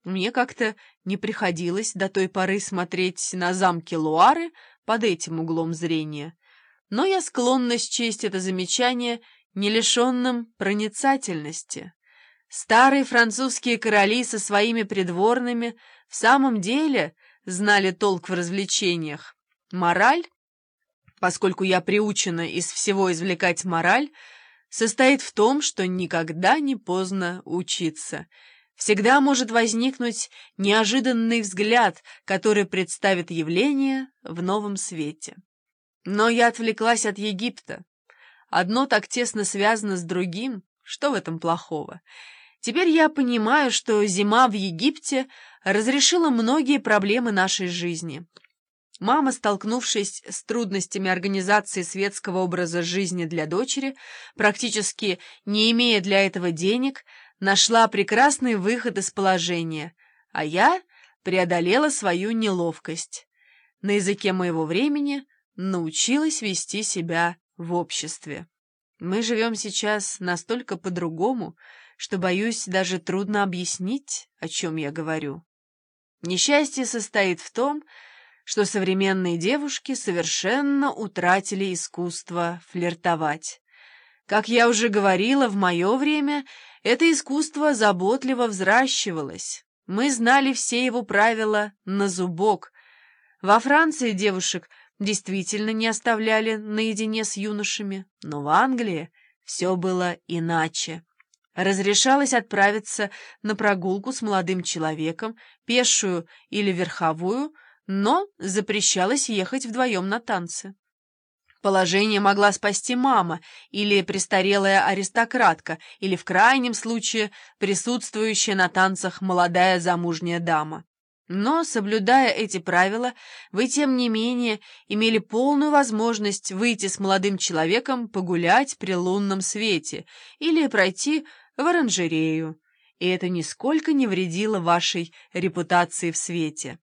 Мне как-то не приходилось до той поры смотреть на замки Луары под этим углом зрения, но я склонна счесть это замечание не лишенным проницательности. Старые французские короли со своими придворными в самом деле знали толк в развлечениях. Мораль, поскольку я приучена из всего извлекать мораль, состоит в том, что никогда не поздно учиться. Всегда может возникнуть неожиданный взгляд, который представит явление в новом свете. Но я отвлеклась от Египта. Одно так тесно связано с другим, что в этом плохого? Теперь я понимаю, что зима в Египте разрешила многие проблемы нашей жизни. Мама, столкнувшись с трудностями организации светского образа жизни для дочери, практически не имея для этого денег, нашла прекрасный выход из положения, а я преодолела свою неловкость. На языке моего времени научилась вести себя в обществе. Мы живем сейчас настолько по-другому, что, боюсь, даже трудно объяснить, о чем я говорю. Несчастье состоит в том, что современные девушки совершенно утратили искусство флиртовать. Как я уже говорила, в мое время это искусство заботливо взращивалось. Мы знали все его правила на зубок. Во Франции девушек действительно не оставляли наедине с юношами, но в Англии все было иначе. Разрешалось отправиться на прогулку с молодым человеком, пешую или верховую, но запрещалось ехать вдвоем на танцы. Положение могла спасти мама или престарелая аристократка, или в крайнем случае присутствующая на танцах молодая замужняя дама. Но, соблюдая эти правила, вы, тем не менее, имели полную возможность выйти с молодым человеком погулять при лунном свете или пройти в оранжерею, и это нисколько не вредило вашей репутации в свете.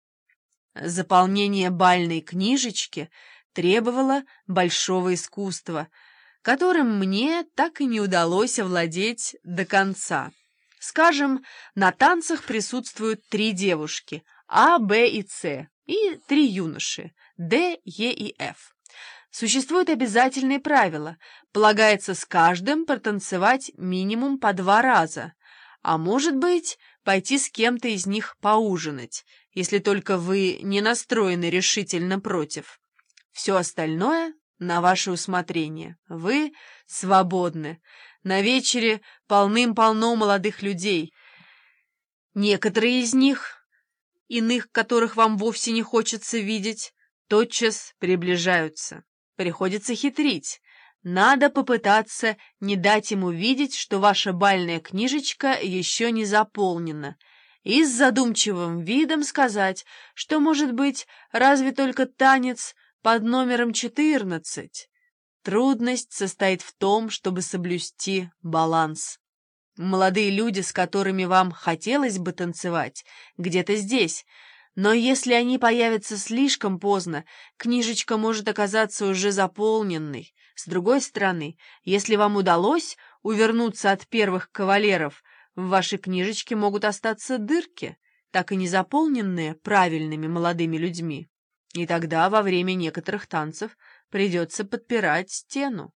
Заполнение бальной книжечки требовало большого искусства, которым мне так и не удалось овладеть до конца. Скажем, на танцах присутствуют 3 девушки А, Б и С, и 3 юноши Д, Е и Ф. Существуют обязательные правила. Полагается с каждым протанцевать минимум по 2 раза, а может быть, пойти с кем-то из них поужинать, если только вы не настроены решительно против. Все остальное на ваше усмотрение. Вы свободны. На вечере полным-полно молодых людей. Некоторые из них, иных которых вам вовсе не хочется видеть, тотчас приближаются. Приходится хитрить. Надо попытаться не дать ему видеть, что ваша бальная книжечка еще не заполнена, и с задумчивым видом сказать, что, может быть, разве только танец под номером 14. Трудность состоит в том, чтобы соблюсти баланс. Молодые люди, с которыми вам хотелось бы танцевать, где-то здесь, но если они появятся слишком поздно, книжечка может оказаться уже заполненной. С другой стороны, если вам удалось увернуться от первых кавалеров, в вашей книжечке могут остаться дырки, так и не заполненные правильными молодыми людьми. И тогда во время некоторых танцев придется подпирать стену.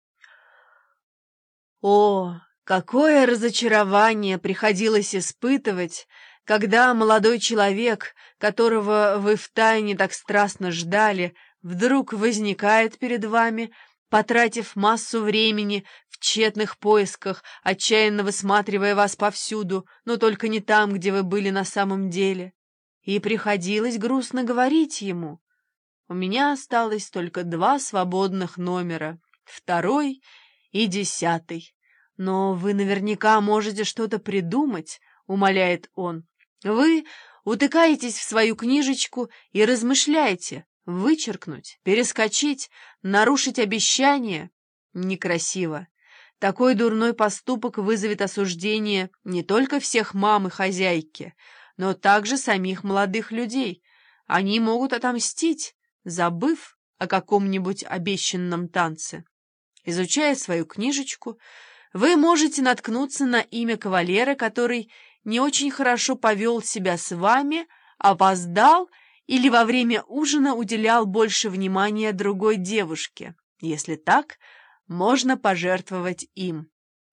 О, какое разочарование приходилось испытывать, когда молодой человек, которого вы втайне так страстно ждали, вдруг возникает перед вами, потратив массу времени в тщетных поисках, отчаянно высматривая вас повсюду, но только не там, где вы были на самом деле. И приходилось грустно говорить ему: у меня осталось только 2 свободных номера, 2-й и 10-й. Но вы наверняка можете что-то придумать, умоляет он. Вы утыкаетесь в свою книжечку и размышляете: вычеркнуть, перескочить, нарушить обещание. Некрасиво. Такой дурной поступок вызовет осуждение не только всех мам и хозяйки, но также самих молодых людей. Они могут отомстить, забыв о каком-нибудь обещанном танце. Изучая свою книжечку, вы можете наткнуться на имя кавалера, который не очень хорошо повел себя с вами, опоздал или во время ужина уделял больше внимания другой девушке. Если так, можно пожертвовать им.